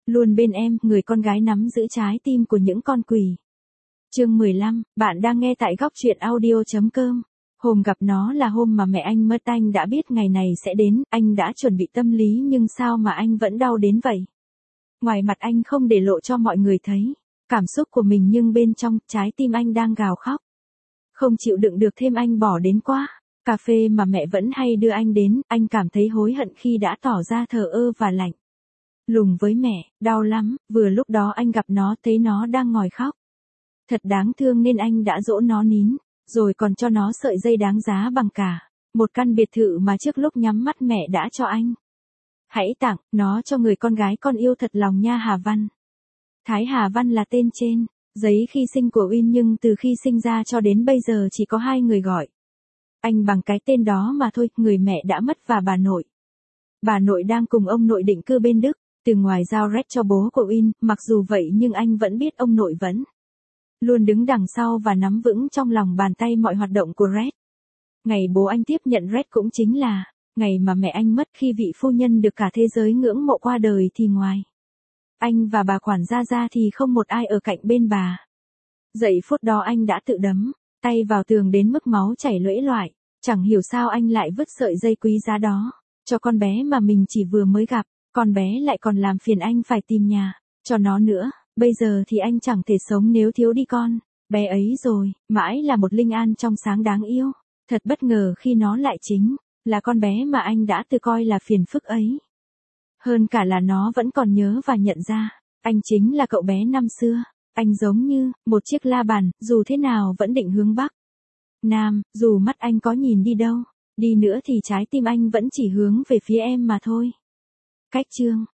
Luôn bên em, người con gái nắm giữ trái tim của những con quỷ. Chương 15, bạn đang nghe tại góc truyện audio.com. Hôm gặp nó là hôm mà mẹ anh mất, anh đã biết ngày này sẽ đến, anh đã chuẩn bị tâm lý nhưng sao mà anh vẫn đau đến vậy? Ngoài mặt anh không để lộ cho mọi người thấy cảm xúc của mình nhưng bên trong, trái tim anh đang gào khóc. Không chịu đựng được thêm anh bỏ đến quá. Cà phê mà mẹ vẫn hay đưa anh đến, anh cảm thấy hối hận khi đã tỏ ra thờ ơ và lạnh lùng với mẹ, đau lắm, vừa lúc đó anh gặp nó thấy nó đang ngồi khóc. Thật đáng thương nên anh đã dỗ nó nín, rồi còn cho nó sợi dây đáng giá bằng cả một căn biệt thự mà trước lúc nhắm mắt mẹ đã cho anh. Hãy tặng nó cho người con gái con yêu thật lòng nha Hà Văn. Thái Hà Văn là tên trên giấy khi sinh của Uyên nhưng từ khi sinh ra cho đến bây giờ chỉ có 2 người gọi anh bằng cái tên đó mà thôi, người mẹ đã mất và bà nội. Bà nội đang cùng ông nội định cư bên Đức, từ ngoài giao Red cho bố của Uyên, mặc dù vậy nhưng anh vẫn biết ông nội vẫn luôn đứng đằng sau và nắm vững trong lòng bàn tay mọi hoạt động của Red. Ngày bố anh tiếp nhận Red cũng chính là ngày mà mẹ anh mất, khi vị phu nhân được cả thế giới ngưỡng mộ qua đời thì ngoài anh và bà quản gia ra thì không một ai ở cạnh bên bà. Giây phút đó anh đã tự đấm tay vào tường đến mức máu chảy lũy loại, chẳng hiểu sao anh lại vứt sợi dây quý giá đó cho con bé mà mình chỉ vừa mới gặp, con bé lại còn làm phiền anh phải tìm nhà cho nó nữa, bây giờ thì anh chẳng thể sống nếu thiếu đi con bé ấy rồi, mãi là một linh an trong sáng đáng yêu. Thật bất ngờ khi nó lại chính là con bé mà anh đã tự coi là phiền phức ấy. Hơn cả là nó vẫn còn nhớ và nhận ra, anh chính là cậu bé năm xưa. Anh giống như một chiếc la bàn, dù thế nào vẫn định hướng Bắc Nam, dù mắt anh có nhìn đi đâu đi nữa thì trái tim anh vẫn chỉ hướng về phía em mà thôi. Cách chương